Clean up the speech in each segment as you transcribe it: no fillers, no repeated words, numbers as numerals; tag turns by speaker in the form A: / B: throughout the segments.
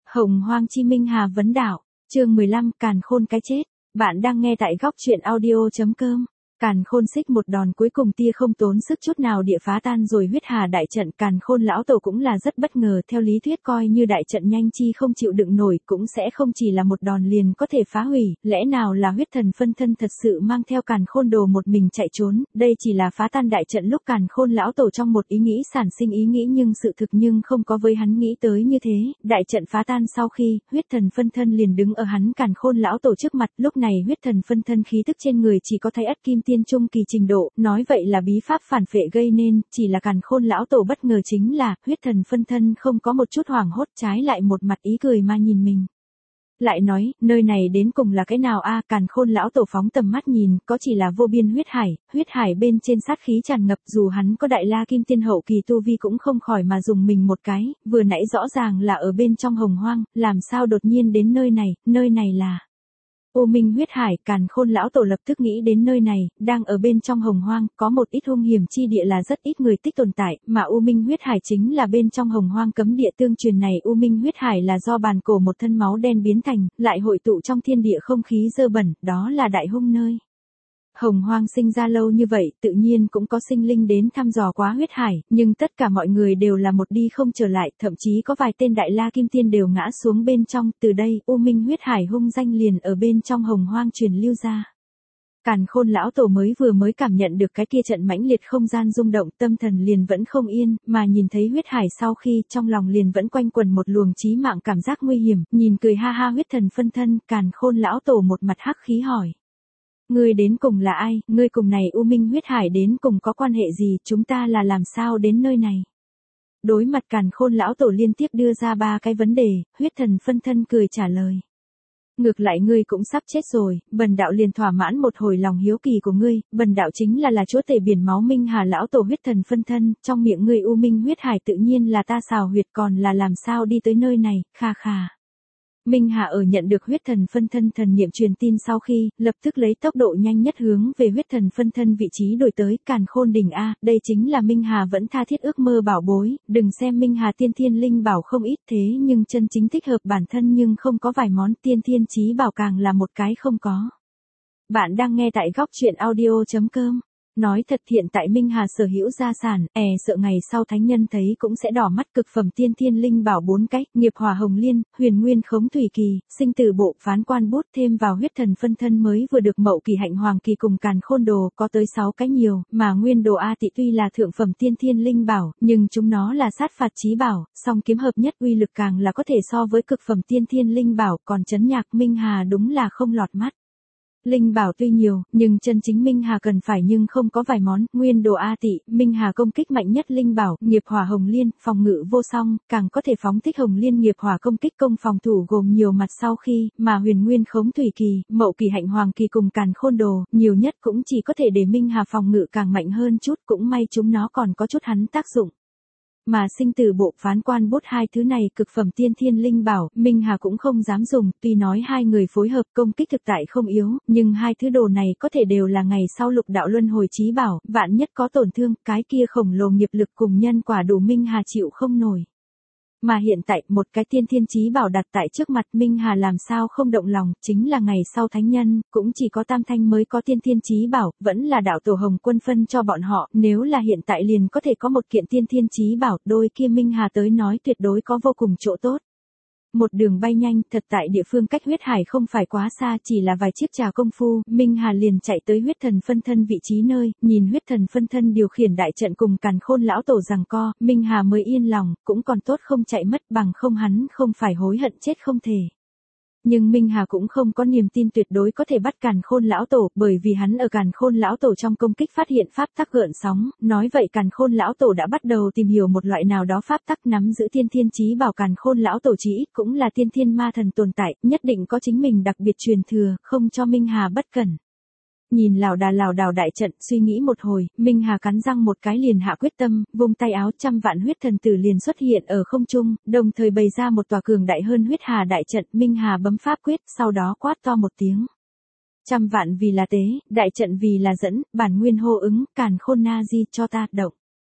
A: Hồng Hoang Chi Minh Hà vấn đạo, chương 15, Càn Khôn cái chết. Bạn đang nghe tại góc truyện audio.com. Càn Khôn xích một đòn cuối cùng tia không tốn sức chút nào địa phá tan rồi huyết hà đại trận. Càn Khôn lão tổ cũng là rất bất ngờ, theo lý thuyết coi như đại trận nhanh chi không chịu đựng nổi cũng sẽ không chỉ là một đòn liền có thể phá hủy, lẽ nào là huyết thần phân thân thật sự mang theo Càn Khôn đồ một mình chạy trốn. Đây chỉ là phá tan đại trận lúc Càn Khôn lão tổ trong một ý nghĩ sản sinh ý nghĩ, nhưng sự thực nhưng không có với hắn nghĩ tới như thế. Đại trận phá tan sau khi, huyết thần phân thân liền đứng ở hắn Càn Khôn lão tổ trước mặt. Lúc này huyết thần phân thân khí tức trên người chỉ có Thái Ất Kim Tiên trung kỳ trình độ, nói vậy là bí pháp phản phệ gây nên. Chỉ là Càn Khôn lão tổ bất ngờ chính là huyết thần phân thân không có một chút hoảng hốt, trái lại một mặt ý cười mà nhìn mình. Lại nói, nơi này đến cùng là cái nào a? Càn Khôn lão tổ phóng tầm mắt nhìn, có chỉ là vô biên huyết hải bên trên sát khí tràn ngập, dù hắn có đại la kim tiên hậu kỳ tu vi cũng không khỏi mà dùng mình một cái, vừa nãy rõ ràng là ở bên trong hồng hoang, làm sao đột nhiên đến nơi này là U Minh huyết hải. Càn Khôn lão tổ lập tức nghĩ đến nơi này, đang ở bên trong hồng hoang, có một ít hung hiểm chi địa là rất ít người tích tồn tại, mà U Minh huyết hải chính là bên trong hồng hoang cấm địa tương truyền này. U Minh huyết hải là do bàn cổ một thân máu đen biến thành, lại hội tụ trong thiên địa không khí dơ bẩn, đó là đại hung nơi. Hồng hoang sinh ra lâu như vậy, tự nhiên cũng có sinh linh đến thăm dò quá huyết hải, nhưng tất cả mọi người đều là một đi không trở lại, thậm chí có vài tên đại la kim tiên đều ngã xuống bên trong. Từ đây, U Minh huyết hải hung danh liền ở bên trong hồng hoang truyền lưu ra. Càn Khôn lão tổ vừa mới cảm nhận được cái kia trận mãnh liệt không gian rung động, tâm thần liền vẫn không yên, mà nhìn thấy huyết hải sau khi, trong lòng liền vẫn quanh quẩn một luồng chí mạng cảm giác nguy hiểm. Nhìn cười ha ha huyết thần phân thân, Càn Khôn lão tổ một mặt hắc khí hỏi: ngươi đến cùng là ai, ngươi cùng này U Minh huyết hải đến cùng có quan hệ gì, chúng ta là làm sao đến nơi này? Đối mặt Càn Khôn lão tổ liên tiếp đưa ra 3 cái vấn đề, huyết thần phân thân cười trả lời: ngược lại ngươi cũng sắp chết rồi, bần đạo liền thỏa mãn một hồi lòng hiếu kỳ của ngươi. Bần đạo chính là chúa tể biển máu Minh Hà lão tổ huyết thần phân thân, trong miệng ngươi U Minh huyết hải tự nhiên là ta xào huyệt, còn là làm sao đi tới nơi này, kha kha. Minh Hà ở nhận được huyết thần phân thân thần niệm truyền tin sau khi, lập tức lấy tốc độ nhanh nhất hướng về huyết thần phân thân vị trí đổi tới. Càn Khôn đỉnh a, đây chính là Minh Hà vẫn tha thiết ước mơ bảo bối, đừng xem Minh Hà tiên thiên linh bảo không ít thế nhưng chân chính thích hợp bản thân nhưng không có vài món, tiên thiên chí bảo càng là một cái không có. Bạn đang nghe tại góc truyện audio.com. Nói thật, hiện tại Minh Hà sở hữu gia sản, sợ ngày sau thánh nhân thấy cũng sẽ đỏ mắt. Cực phẩm tiên thiên linh bảo 4 cái, nghiệp hỏa hồng liên, huyền nguyên khống thủy kỳ, sinh tử bộ, phán quan bút, thêm vào huyết thần phân thân mới vừa được mậu kỳ hạnh hoàng kỳ cùng Càn Khôn đồ, có tới 6 cái nhiều, mà nguyên đồ A Tị tuy là thượng phẩm tiên thiên linh bảo, nhưng chúng nó là sát phạt chí bảo, song kiếm hợp nhất uy lực càng là có thể so với cực phẩm tiên thiên linh bảo, còn chấn nhạc Minh Hà đúng là không lọt mắt. Linh bảo tuy nhiều, nhưng chân chính Minh Hà cần phải nhưng không có vài món. Nguyên đồ A Tị, Minh Hà công kích mạnh nhất linh bảo, nghiệp hỏa hồng liên, phòng ngự vô song, càng có thể phóng thích hồng liên nghiệp hỏa công kích công phòng thủ gồm nhiều mặt sau khi, mà huyền nguyên khống thủy kỳ, mậu kỳ hạnh hoàng kỳ cùng Càn Khôn đồ, nhiều nhất cũng chỉ có thể để Minh Hà phòng ngự càng mạnh hơn chút, cũng may chúng nó còn có chút hắn tác dụng. Mà sinh tử bộ, phán quan bút, 2 thứ này cực phẩm tiên thiên linh bảo, Minh Hà cũng không dám dùng, tuy nói 2 người phối hợp công kích thực tại không yếu, nhưng 2 thứ đồ này có thể đều là ngày sau lục đạo luân hồi chí bảo, vạn nhất có tổn thương, cái kia khổng lồ nghiệp lực cùng nhân quả đủ Minh Hà chịu không nổi. Mà hiện tại, một cái tiên thiên chí bảo đặt tại trước mặt, Minh Hà làm sao không động lòng, chính là ngày sau thánh nhân, cũng chỉ có Tam Thanh mới có tiên thiên chí bảo, vẫn là đạo tổ Hồng Quân phân cho bọn họ, nếu là hiện tại liền có thể có một kiện tiên thiên chí bảo, đôi kia Minh Hà tới nói tuyệt đối có vô cùng chỗ tốt. Một đường bay nhanh, thật tại địa phương cách huyết hải không phải quá xa, chỉ là vài chiếc trà công phu, Minh Hà liền chạy tới huyết thần phân thân vị trí nơi, nhìn huyết thần phân thân điều khiển đại trận cùng Càn Khôn lão tổ giằng co, Minh Hà mới yên lòng, cũng còn tốt không chạy mất, bằng không hắn không phải hối hận chết không thể. Nhưng Minh Hà cũng không có niềm tin tuyệt đối có thể bắt Càn Khôn lão tổ, bởi vì hắn ở Càn Khôn lão tổ trong công kích phát hiện pháp tắc gợn sóng, nói vậy Càn Khôn lão tổ đã bắt đầu tìm hiểu một loại nào đó pháp tắc nắm giữ tiên thiên chí bảo. Càn Khôn lão tổ chí ít cũng là tiên thiên ma thần tồn tại, nhất định có chính mình đặc biệt truyền thừa, không cho Minh Hà bất cẩn. Nhìn lảo đảo đại trận, suy nghĩ một hồi, Minh Hà cắn răng một cái liền hạ quyết tâm, vung tay áo, 100 vạn huyết thần tử liền xuất hiện ở không trung, đồng thời bày ra một tòa cường đại hơn huyết hà đại trận. Minh Hà bấm pháp quyết, sau đó quát to một tiếng: 100 vạn vì là tế, đại trận vì là dẫn, bản nguyên hô ứng, Càn Khôn na di cho ta động.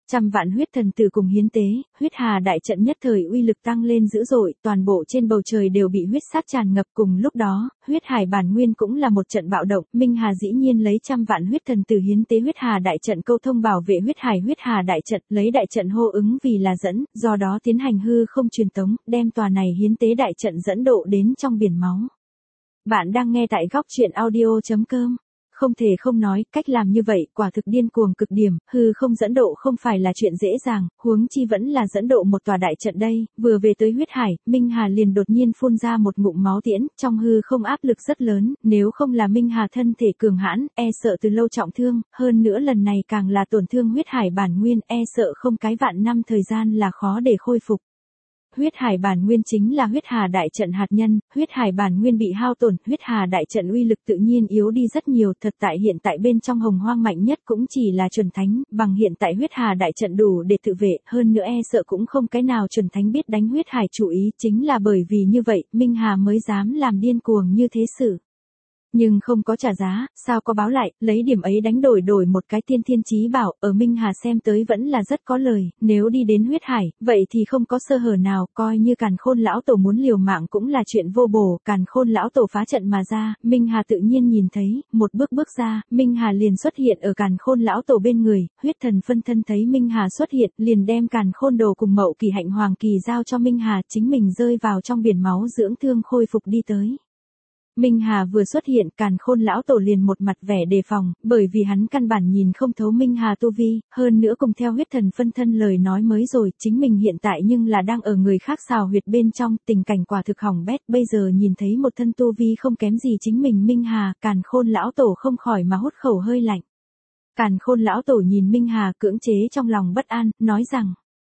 A: Trăm vạn huyết thần tử cùng hiến tế, huyết hà đại trận nhất thời uy lực tăng lên dữ dội, toàn bộ trên bầu trời đều bị huyết sát tràn ngập. Cùng lúc đó, huyết hải bản nguyên cũng là một trận bạo động, Minh Hà dĩ nhiên lấy trăm vạn huyết thần tử hiến tế huyết hà đại trận câu thông bảo vệ huyết hà đại trận, lấy đại trận hô ứng vì là dẫn, do đó tiến hành hư không truyền tống, đem tòa này hiến tế đại trận dẫn độ đến trong biển máu. Bạn đang nghe tại góc truyện audio.com. Không thể không nói, cách làm như vậy quả thực điên cuồng cực điểm, hư không dẫn độ không phải là chuyện dễ dàng, huống chi vẫn là dẫn độ một tòa đại trận đây. Vừa về tới huyết hải, Minh Hà liền đột nhiên phun ra một ngụm máu tiễn, trong hư không áp lực rất lớn, nếu không là Minh Hà thân thể cường hãn, e sợ từ lâu trọng thương, hơn nữa lần này càng là tổn thương huyết hải bản nguyên, e sợ không cái vạn năm thời gian là khó để khôi phục. Huyết hải bản nguyên chính là huyết hà đại trận hạt nhân, huyết hải bản nguyên bị hao tổn, huyết hà đại trận uy lực tự nhiên yếu đi rất nhiều, thật tại hiện tại bên trong hồng hoang mạnh nhất cũng chỉ là chuẩn thánh, bằng hiện tại huyết hà đại trận đủ để tự vệ, hơn nữa e sợ cũng không cái nào chuẩn thánh biết đánh huyết hải chủ ý, chính là bởi vì như vậy, Minh Hà mới dám làm điên cuồng như thế sự. Nhưng không có trả giá, sao có báo lại, lấy điểm ấy đánh đổi một cái tiên thiên chí bảo, ở Minh Hà xem tới vẫn là rất có lời, nếu đi đến huyết hải, vậy thì không có sơ hở nào, coi như Càn Khôn lão tổ muốn liều mạng cũng là chuyện vô bổ, Càn Khôn lão tổ phá trận mà ra, Minh Hà tự nhiên nhìn thấy, một bước ra, Minh Hà liền xuất hiện ở Càn Khôn lão tổ bên người, huyết thần phân thân thấy Minh Hà xuất hiện, liền đem Càn Khôn đồ cùng Mậu Kỳ Hạnh Hoàng Kỳ giao cho Minh Hà, chính mình rơi vào trong biển máu dưỡng thương khôi phục đi tới. Minh Hà vừa xuất hiện, Càn Khôn lão tổ liền một mặt vẻ đề phòng, bởi vì hắn căn bản nhìn không thấu Minh Hà tu vi, hơn nữa cùng theo huyết thần phân thân lời nói mới rồi, chính mình hiện tại nhưng là đang ở người khác xào huyệt bên trong, tình cảnh quả thực hỏng bét, bây giờ nhìn thấy một thân tu vi không kém gì chính mình Minh Hà, Càn Khôn lão tổ không khỏi mà hút khẩu hơi lạnh. Càn Khôn lão tổ nhìn Minh Hà cưỡng chế trong lòng bất an, nói rằng: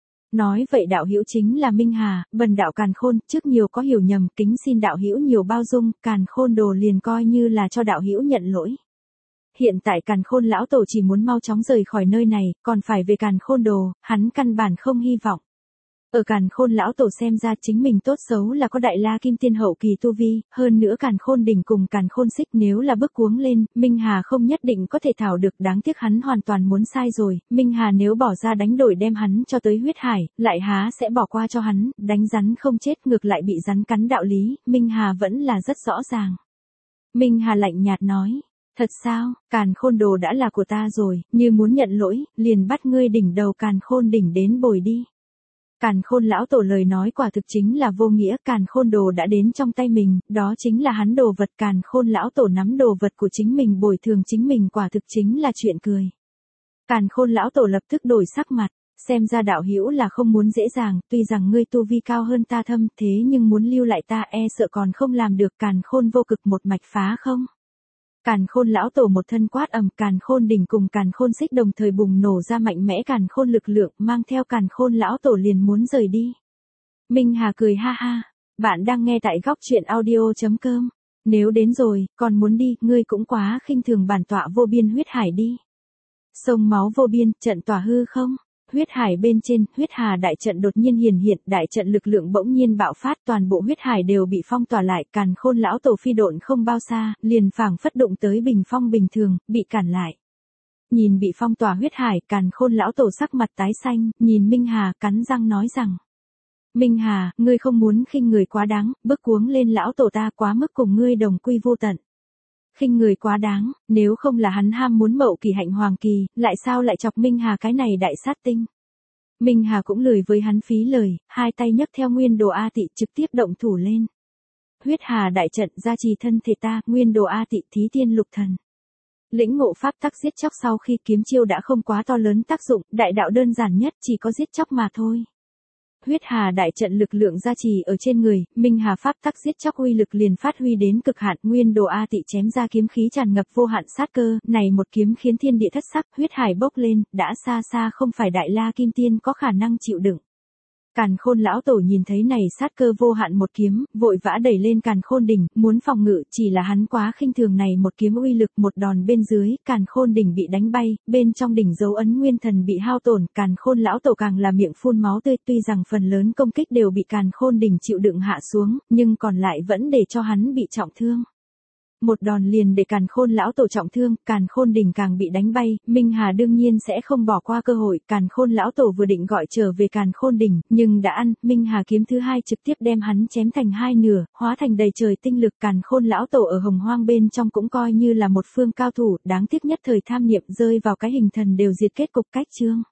A: nói vậy đạo hữu chính là Minh Hà, bần đạo Càn Khôn, trước nhiều có hiểu nhầm, kính xin đạo hữu nhiều bao dung, Càn Khôn đồ liền coi như là cho đạo hữu nhận lỗi. Hiện tại Càn Khôn lão tổ chỉ muốn mau chóng rời khỏi nơi này, còn phải về Càn Khôn đồ, hắn căn bản không hy vọng. Ở Càn Khôn lão tổ xem ra chính mình tốt xấu là có đại la kim tiên hậu kỳ tu vi, hơn nữa Càn Khôn đỉnh cùng Càn Khôn xích nếu là bước cuống lên, Minh Hà không nhất định có thể thảo được, đáng tiếc hắn hoàn toàn muốn sai rồi, Minh Hà nếu bỏ ra đánh đổi đem hắn cho tới huyết hải, lại há sẽ bỏ qua cho hắn, đánh rắn không chết ngược lại bị rắn cắn đạo lý, Minh Hà vẫn là rất rõ ràng. Minh Hà lạnh nhạt nói: thật sao, Càn Khôn đồ đã là của ta rồi, như muốn nhận lỗi, liền bắt ngươi đỉnh đầu Càn Khôn đỉnh đến bồi đi. Càn Khôn lão tổ lời nói quả thực chính là vô nghĩa, Càn Khôn đồ đã đến trong tay mình, đó chính là hắn đồ vật, Càn Khôn lão tổ nắm đồ vật của chính mình bồi thường chính mình quả thực chính là chuyện cười. Càn Khôn lão tổ lập tức đổi sắc mặt, xem ra đạo hữu là không muốn dễ dàng, tuy rằng ngươi tu vi cao hơn ta thâm, thế nhưng muốn lưu lại ta e sợ còn không làm được, Càn Khôn vô cực một mạch phá không. Càn Khôn lão tổ một thân quát ầm, Càn Khôn đỉnh cùng Càn Khôn xích đồng thời bùng nổ ra mạnh mẽ Càn Khôn lực lượng, mang theo Càn Khôn lão tổ liền muốn rời đi. Minh Hà cười ha ha, bạn đang nghe tại góc truyện audio.com. Nếu đến rồi, còn muốn đi, ngươi cũng quá khinh thường bản tọa vô biên huyết hải đi. Sông máu vô biên, trận tỏa hư không. Huyết hải bên trên, huyết hà đại trận đột nhiên hiện, đại trận lực lượng bỗng nhiên bạo phát, toàn bộ huyết hải đều bị phong tỏa lại, Càn Khôn lão tổ phi độn không bao xa, liền phảng phất đụng tới bình phong bình thường, bị cản lại. Nhìn bị phong tỏa huyết hải, Càn Khôn lão tổ sắc mặt tái xanh, nhìn Minh Hà, cắn răng nói rằng: Minh Hà, ngươi không muốn khinh người quá đáng, bước cuống lên lão tổ ta quá mức cùng ngươi đồng quy vô tận. Khinh người quá đáng, nếu không là hắn ham muốn Mậu Kỳ Hạnh Hoàng Kỳ, lại sao lại chọc Minh Hà cái này đại sát tinh. Minh Hà cũng lười với hắn phí lời, hai tay nhấc theo nguyên đồ A Tị trực tiếp động thủ lên. Huyết hà đại trận gia trì thân thể ta, nguyên đồ A Tị thí tiên lục thần. Lĩnh ngộ pháp tắc giết chóc sau khi kiếm chiêu đã không quá to lớn tác dụng, đại đạo đơn giản nhất chỉ có giết chóc mà thôi. Huyết hà đại trận lực lượng gia trì ở trên người, Minh Hà pháp tắc giết chóc uy lực liền phát huy đến cực hạn, nguyên đồ A Tị chém ra kiếm khí tràn ngập vô hạn sát cơ, này một kiếm khiến thiên địa thất sắc, huyết hải bốc lên, đã xa xa không phải đại la kim tiên có khả năng chịu đựng. Càn Khôn lão tổ nhìn thấy này sát cơ vô hạn một kiếm, vội vã đẩy lên Càn Khôn đỉnh, muốn phòng ngự, chỉ là hắn quá khinh thường này một kiếm uy lực, một đòn bên dưới, Càn Khôn đỉnh bị đánh bay, bên trong đỉnh dấu ấn nguyên thần bị hao tổn, Càn Khôn lão tổ càng là miệng phun máu tươi, tuy rằng phần lớn công kích đều bị Càn Khôn đỉnh chịu đựng hạ xuống, nhưng còn lại vẫn để cho hắn bị trọng thương. một đòn liền để Càn Khôn lão tổ trọng thương, Càn Khôn đỉnh càng bị đánh bay, Minh Hà đương nhiên sẽ không bỏ qua cơ hội, Càn Khôn lão tổ vừa định gọi trở về Càn Khôn đỉnh, nhưng đã ăn, Minh Hà kiếm thứ hai trực tiếp đem hắn chém thành hai nửa, hóa thành đầy trời tinh lực. Càn Khôn lão tổ ở Hồng Hoang bên trong cũng coi như là một phương cao thủ, đáng tiếc nhất thời tham niệm rơi vào cái hình thần đều diệt, kết cục cách chương.